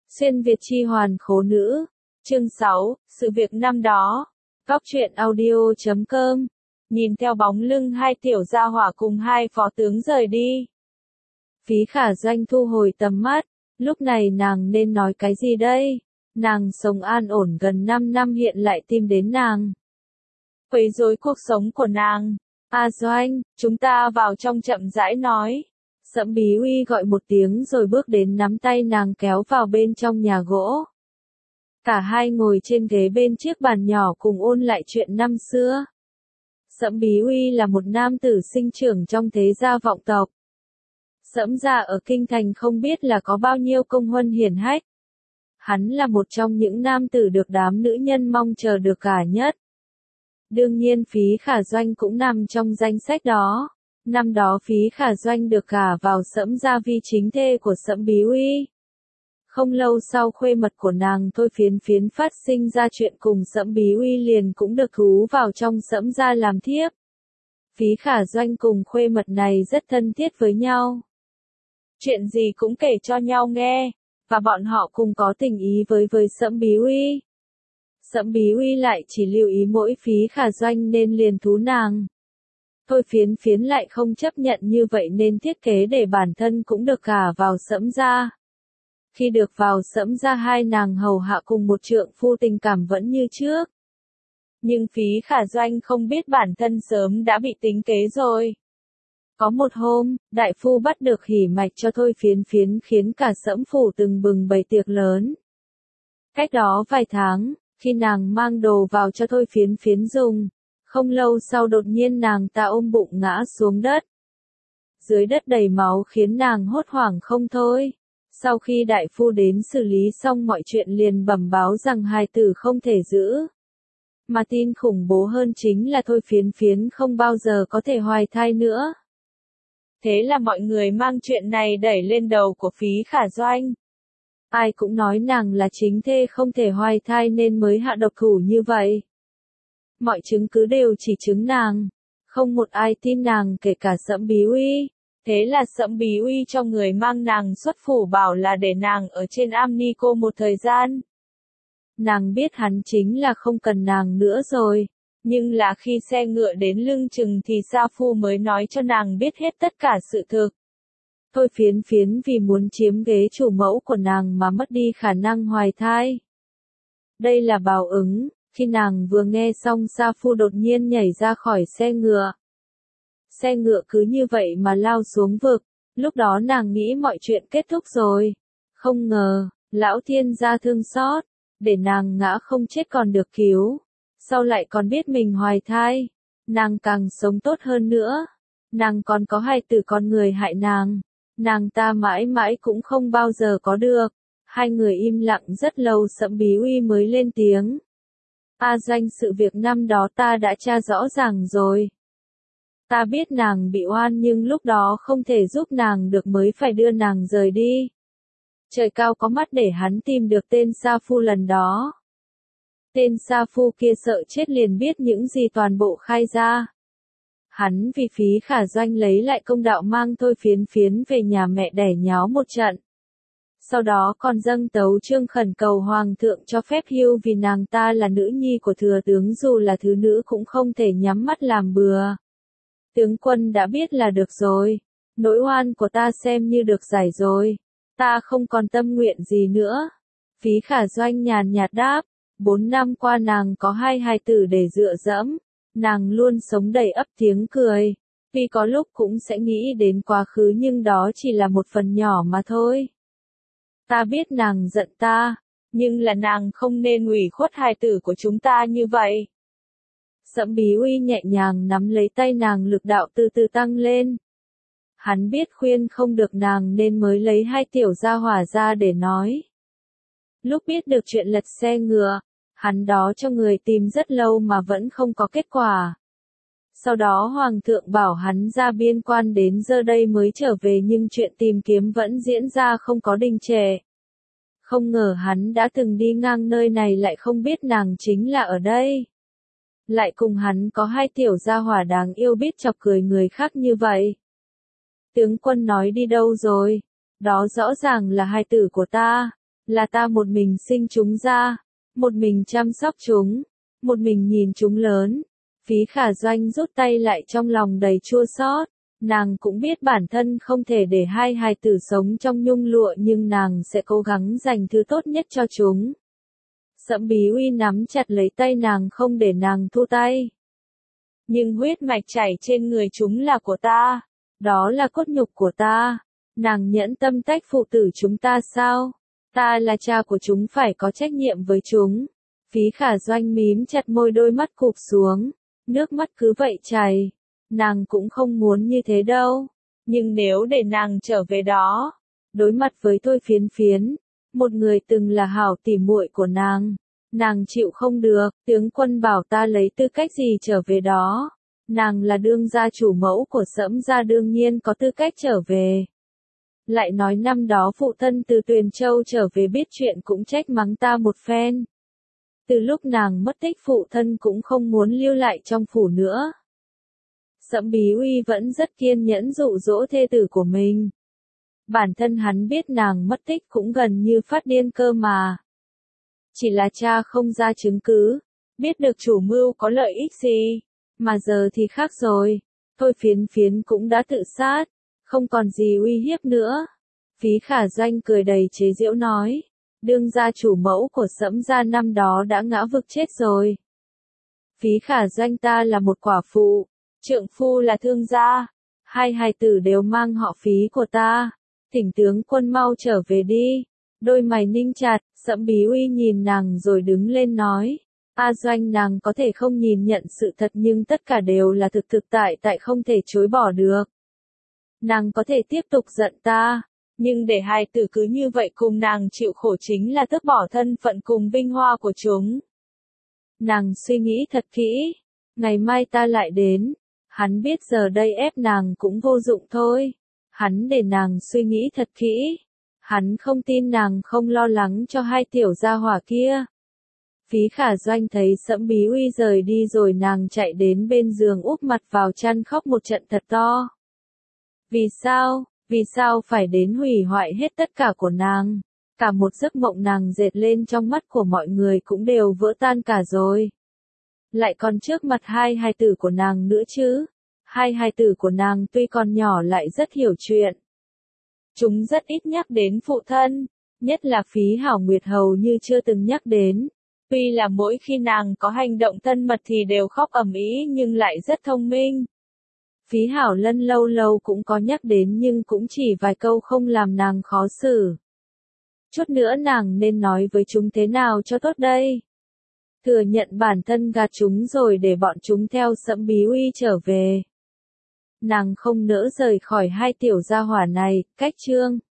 Xuyên Việt chi hoàn khố nữ. Chương 6, sự việc năm đó. Góc truyện audio.com. Nhìn theo bóng lưng hai tiểu gia hỏa cùng hai phó tướng rời đi. Phí Khả Doanh thu hồi tầm mắt, lúc này nàng nên nói cái gì đây? Nàng sống an ổn gần 5 năm hiện lại tìm đến nàng. Quấy rối cuộc sống của nàng. Doanh, chúng ta vào trong chậm rãi nói. Sẫm Bí Uy gọi một tiếng rồi bước đến nắm tay nàng kéo vào bên trong nhà gỗ. Cả hai ngồi trên ghế bên chiếc bàn nhỏ cùng ôn lại chuyện năm xưa. Sẫm Bí Uy là một nam tử sinh trưởng trong thế gia vọng tộc. Sẫm gia ở kinh thành không biết là có bao nhiêu công huân hiển hách. Hắn là một trong những nam tử được đám nữ nhân mong chờ được gả nhất. Đương nhiên Phí Khả Doanh cũng nằm trong danh sách đó. Năm đó Phí Khả Doanh được gả vào Sẫm gia vi chính thê của Sẫm Bí Uy. Không lâu sau khuê mật của nàng Thôi Phiến Phiến phát sinh ra chuyện cùng Sẫm Bí Uy liền cũng được thú vào trong Sẫm gia làm thiếp. Phí Khả Doanh cùng khuê mật này rất thân thiết với nhau. Chuyện gì cũng kể cho nhau nghe, và bọn họ cùng có tình ý với Sẫm Bí Uy. Sẫm Bí Uy lại chỉ lưu ý mỗi Phí Khả Doanh nên liền thú nàng. Thôi Phiến Phiến lại không chấp nhận như vậy nên thiết kế để bản thân cũng được gả vào Sẫm gia. Khi được vào Sẫm gia hai nàng hầu hạ cùng một trượng phu tình cảm vẫn như trước. Nhưng Phí Khả Doanh không biết bản thân sớm đã bị tính kế rồi. Có một hôm, đại phu bắt được hỉ mạch cho Thôi Phiến Phiến khiến cả Sẫm phủ từng bừng bày tiệc lớn. Cách đó vài tháng, khi nàng mang đồ vào cho Thôi Phiến Phiến dùng, không lâu sau đột nhiên nàng ta ôm bụng ngã xuống đất. Dưới đất đầy máu khiến nàng hốt hoảng không thôi. Sau khi đại phu đến xử lý xong mọi chuyện liền bẩm báo rằng hài tử không thể giữ. Mà tin khủng bố hơn chính là Thôi Phiến Phiến không bao giờ có thể hoài thai nữa. Thế là mọi người mang chuyện này đẩy lên đầu của Phí Khả Doanh. Ai cũng nói nàng là chính thê không thể hoài thai nên mới hạ độc thủ như vậy. Mọi chứng cứ đều chỉ chứng nàng. Không một ai tin nàng kể cả Sẫm Bí Uy. Thế là Sẫm Bí Uy cho người mang nàng xuất phủ bảo là để nàng ở trên Am Ni Cô một thời gian. Nàng biết hắn chính là không cần nàng nữa rồi. Nhưng là khi xe ngựa đến lưng chừng thì Sa Phu mới nói cho nàng biết hết tất cả sự thực. Thôi Phiến Phiến vì muốn chiếm ghế chủ mẫu của nàng mà mất đi khả năng hoài thai. Đây là báo ứng, khi nàng vừa nghe xong Sa Phu đột nhiên nhảy ra khỏi xe ngựa. Xe ngựa cứ như vậy mà lao xuống vực, lúc đó nàng nghĩ mọi chuyện kết thúc rồi. Không ngờ, lão thiên gia thương xót, để nàng ngã không chết còn được cứu. Sau lại còn biết mình hoài thai, nàng càng sống tốt hơn nữa. Nàng còn có hai tử con người hại nàng ta mãi mãi cũng không bao giờ có được. Hai người im lặng rất lâu Sẫm Bí Uy mới lên tiếng. Doanh, sự việc năm đó ta đã tra rõ ràng rồi. Ta biết nàng bị oan nhưng lúc đó không thể giúp nàng được mới phải đưa nàng rời đi. Trời cao có mắt để hắn tìm được tên Sa Phu lần đó. Tên Sa Phu kia sợ chết liền biết những gì toàn bộ khai ra. Hắn vì Phí Khả Doanh lấy lại công đạo mang Thôi Phiến Phiến về nhà mẹ đẻ nháo một trận. Sau đó còn dâng tấu chương khẩn cầu hoàng thượng cho phép hưu vì nàng ta là nữ nhi của thừa tướng dù là thứ nữ cũng không thể nhắm mắt làm bừa. Tướng quân đã biết là được rồi. Nỗi oan của ta xem như được giải rồi. Ta không còn tâm nguyện gì nữa. Phí Khả Doanh nhàn nhạt đáp. 4 năm qua nàng có hai hài tử để dựa dẫm. Nàng luôn sống đầy ắp tiếng cười. Tuy có lúc cũng sẽ nghĩ đến quá khứ nhưng đó chỉ là một phần nhỏ mà thôi. Ta biết nàng giận ta. Nhưng là nàng không nên ủy khuất hài tử của chúng ta như vậy. Sẫm Bí Uy nhẹ nhàng nắm lấy tay nàng lực đạo từ từ tăng lên. Hắn biết khuyên không được nàng nên mới lấy hai tiểu gia hỏa ra để nói. Lúc biết được chuyện lật xe ngựa, hắn đó cho người tìm rất lâu mà vẫn không có kết quả. Sau đó hoàng thượng bảo hắn ra biên quan đến giờ đây mới trở về nhưng chuyện tìm kiếm vẫn diễn ra không có đình trệ. Không ngờ hắn đã từng đi ngang nơi này lại không biết nàng chính là ở đây. Lại cùng hắn có hai tiểu gia hỏa đáng yêu biết chọc cười người khác như vậy. Tướng quân nói đi đâu rồi? Đó rõ ràng là hài tử của ta. Là ta một mình sinh chúng ra, một mình chăm sóc chúng, một mình nhìn chúng lớn. Phí Khả Doanh rút tay lại trong lòng đầy chua xót. Nàng cũng biết bản thân không thể để hai hài tử sống trong nhung lụa nhưng nàng sẽ cố gắng dành thứ tốt nhất cho chúng. Sẫm Bí Uy nắm chặt lấy tay nàng không để nàng thu tay. Nhưng huyết mạch chảy trên người chúng là của ta. Đó là cốt nhục của ta. Nàng nhẫn tâm tách phụ tử chúng ta sao? Ta là cha của chúng phải có trách nhiệm với chúng. Phí Khả Doanh mím chặt môi, đôi mắt cụp xuống. Nước mắt cứ vậy chảy. Nàng cũng không muốn như thế đâu. Nhưng nếu để nàng trở về đó, đối mặt với Thôi Phiến Phiến, một người từng là hảo tỉ muội của nàng chịu không được. Tướng quân bảo ta lấy tư cách gì trở về đó? Nàng là đương gia chủ mẫu của Sẫm gia, đương nhiên có tư cách trở về. Lại nói năm đó phụ thân từ Tuyền Châu trở về biết chuyện cũng trách mắng ta một phen. Từ lúc nàng mất tích phụ thân cũng không muốn lưu lại trong phủ nữa. Sẫm Bí Uy vẫn rất kiên nhẫn dụ dỗ thê tử của mình. Bản thân hắn biết nàng mất tích cũng gần như phát điên cơ mà. Chỉ là cha không ra chứng cứ, biết được chủ mưu có lợi ích gì, mà giờ thì khác rồi. Thôi Phiến Phiến cũng đã tự sát, không còn gì uy hiếp nữa. Phí Khả Doanh cười đầy chế giễu nói, đương gia chủ mẫu của Sẫm gia năm đó đã ngã vực chết rồi. Phí Khả Doanh, ta là một quả phụ, trượng phu là thương gia, hai hài tử đều mang họ Phí của ta. Thỉnh tướng quân mau trở về đi. Đôi mày ninh chặt, Sẫm Bí Uy nhìn nàng rồi đứng lên nói, A Doanh, nàng có thể không nhìn nhận sự thật nhưng tất cả đều là thực tại không thể chối bỏ được. Nàng có thể tiếp tục giận ta, nhưng để hai tử cứ như vậy cùng nàng chịu khổ chính là tước bỏ thân phận cùng vinh hoa của chúng. Nàng suy nghĩ thật kỹ, ngày mai ta lại đến. Hắn biết giờ đây ép nàng cũng vô dụng thôi. Hắn để nàng suy nghĩ thật kỹ. Hắn không tin nàng không lo lắng cho hai tiểu gia hỏa kia. Phí Khả Doanh thấy Sẫm Bí Uy rời đi rồi nàng chạy đến bên giường úp mặt vào chăn khóc một trận thật to. Vì sao phải đến hủy hoại hết tất cả của nàng? Cả một giấc mộng nàng dệt lên trong mắt của mọi người cũng đều vỡ tan cả rồi. Lại còn trước mặt hai hài tử của nàng nữa chứ. Hai hài tử của nàng tuy còn nhỏ lại rất hiểu chuyện. Chúng rất ít nhắc đến phụ thân, nhất là Phí Hảo Nguyệt hầu như chưa từng nhắc đến. Tuy là mỗi khi nàng có hành động thân mật thì đều khóc ầm ĩ nhưng lại rất thông minh. Phí Hảo Lân lâu lâu cũng có nhắc đến nhưng cũng chỉ vài câu không làm nàng khó xử. Chút nữa nàng nên nói với chúng thế nào cho tốt đây? Thừa nhận bản thân gạt chúng rồi để bọn chúng theo Sẫm Bí Uy trở về. Nàng không nỡ rời khỏi hai tiểu gia hỏa này. Cách chương